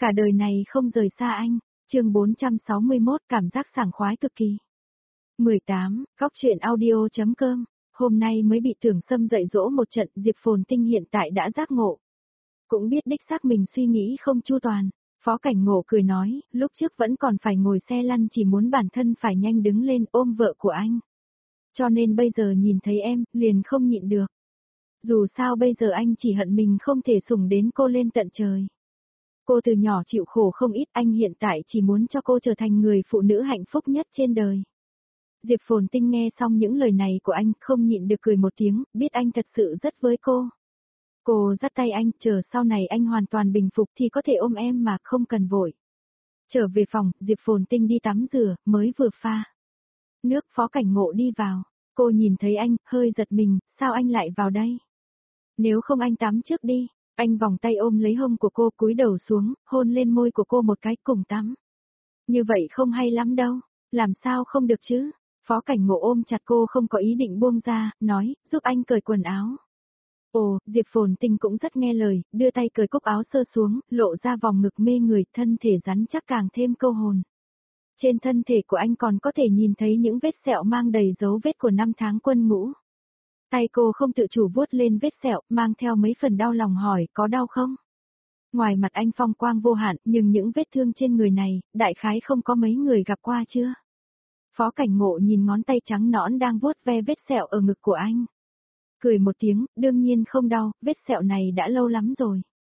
Cả đời này không rời xa anh. Chương 461 cảm giác sảng khoái cực kỳ. 18. Góc truyện audio.com. Hôm nay mới bị Tưởng Sâm dạy dỗ một trận, Diệp Phồn Tinh hiện tại đã giác ngộ. Cũng biết đích xác mình suy nghĩ không chu toàn. Phó Cảnh Ngộ cười nói, lúc trước vẫn còn phải ngồi xe lăn chỉ muốn bản thân phải nhanh đứng lên ôm vợ của anh. Cho nên bây giờ nhìn thấy em, liền không nhịn được. Dù sao bây giờ anh chỉ hận mình không thể sủng đến cô lên tận trời. Cô từ nhỏ chịu khổ không ít, anh hiện tại chỉ muốn cho cô trở thành người phụ nữ hạnh phúc nhất trên đời. Diệp Phồn Tinh nghe xong những lời này của anh, không nhịn được cười một tiếng, biết anh thật sự rất với cô. Cô dắt tay anh, chờ sau này anh hoàn toàn bình phục thì có thể ôm em mà không cần vội. Trở về phòng, Diệp Phồn Tinh đi tắm rửa, mới vừa pha nước. Phó Cảnh Ngộ đi vào, cô nhìn thấy anh, hơi giật mình, sao anh lại vào đây? Nếu không anh tắm trước đi. Anh vòng tay ôm lấy hông của cô, cúi đầu xuống, hôn lên môi của cô một cái, cùng tắm. Như vậy không hay lắm đâu, làm sao không được chứ? Phó Cảnh Ngộ ôm chặt cô không có ý định buông ra, nói, giúp anh cởi quần áo. Ồ, Diệp Phồn Tinh cũng rất nghe lời, đưa tay cởi cúc áo sơ xuống, lộ ra vòng ngực mê người, thân thể rắn chắc càng thêm câu hồn. Trên thân thể của anh còn có thể nhìn thấy những vết sẹo mang đầy dấu vết của 5 tháng quân ngũ. Tay cô không tự chủ vuốt lên vết sẹo, mang theo mấy phần đau lòng hỏi, có đau không? Ngoài mặt anh phong quang vô hạn, nhưng những vết thương trên người này, đại khái không có mấy người gặp qua chưa? Phó Cảnh Ngộ nhìn ngón tay trắng nõn đang vuốt ve vết sẹo ở ngực của anh. Cười một tiếng, đương nhiên không đau, vết sẹo này đã lâu lắm rồi.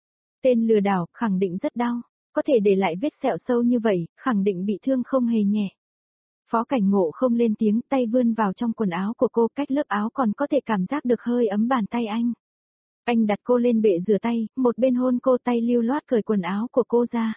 Tên lừa đảo, khẳng định rất đau, có thể để lại vết sẹo sâu như vậy, khẳng định bị thương không hề nhẹ. Phó Cảnh Ngộ không lên tiếng, tay vươn vào trong quần áo của cô, cách lớp áo còn có thể cảm giác được hơi ấm bàn tay anh. Anh đặt cô lên bệ rửa tay, một bên hôn cô, tay lưu loát cởi quần áo của cô ra.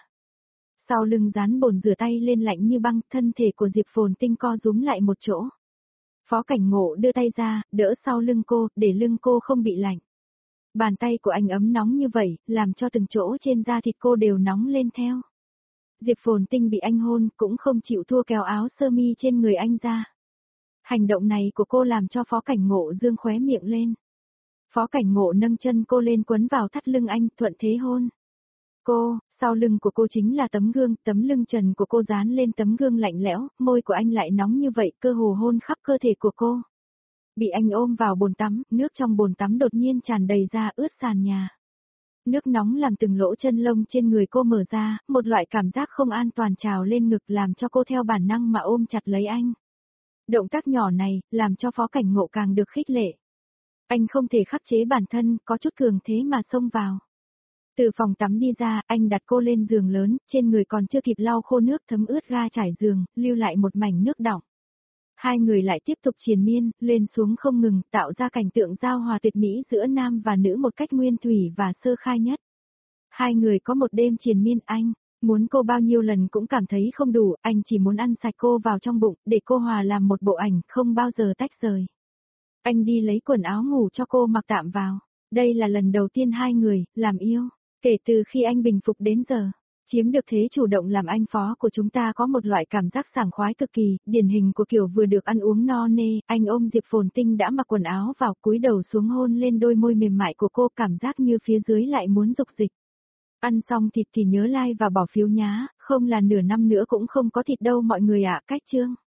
Sau lưng dán bồn rửa tay lên lạnh như băng, thân thể của Diệp Phồn Tinh co rúm lại một chỗ. Phó Cảnh Ngộ đưa tay ra, đỡ sau lưng cô, để lưng cô không bị lạnh. Bàn tay của anh ấm nóng như vậy, làm cho từng chỗ trên da thịt cô đều nóng lên theo. Diệp Phồn Tinh bị anh hôn, cũng không chịu thua, kéo áo sơ mi trên người anh ra. Hành động này của cô làm cho Phó Cảnh Ngộ dương khóe miệng lên. Phó Cảnh Ngộ nâng chân cô lên quấn vào thắt lưng anh, thuận thế hôn. Cô, sau lưng của cô chính là tấm gương, tấm lưng trần của cô dán lên tấm gương lạnh lẽo, môi của anh lại nóng như vậy, cơ hồ hôn khắp cơ thể của cô. Bị anh ôm vào bồn tắm, nước trong bồn tắm đột nhiên tràn đầy ra, ướt sàn nhà. Nước nóng làm từng lỗ chân lông trên người cô mở ra, một loại cảm giác không an toàn trào lên ngực làm cho cô theo bản năng mà ôm chặt lấy anh. Động tác nhỏ này, làm cho Phó Cảnh Ngộ càng được khích lệ. Anh không thể khắc chế bản thân, có chút cường thế mà xông vào. Từ phòng tắm đi ra, anh đặt cô lên giường lớn, trên người còn chưa kịp lau khô nước thấm ướt ga trải giường, lưu lại một mảnh nước đọng. Hai người lại tiếp tục triền miên, lên xuống không ngừng, tạo ra cảnh tượng giao hòa tuyệt mỹ giữa nam và nữ một cách nguyên thủy và sơ khai nhất. Hai người có một đêm triền miên, anh muốn cô bao nhiêu lần cũng cảm thấy không đủ, anh chỉ muốn ăn sạch cô vào trong bụng, để cô hòa làm một bộ ảnh, không bao giờ tách rời. Anh đi lấy quần áo ngủ cho cô mặc tạm vào. Đây là lần đầu tiên hai người làm yêu, kể từ khi anh bình phục đến giờ. Chiếm được thế chủ động làm anh phó của chúng ta có một loại cảm giác sảng khoái cực kỳ, điển hình của kiểu vừa được ăn uống no nê. Anh ôm Diệp Phồn Tinh đã mặc quần áo vào, cúi đầu xuống hôn lên đôi môi mềm mại của cô, cảm giác như phía dưới lại muốn dục dịch. Ăn xong thịt thì nhớ like và bỏ phiếu nhá, không là nửa năm nữa cũng không có thịt đâu mọi người ạ. Cách chương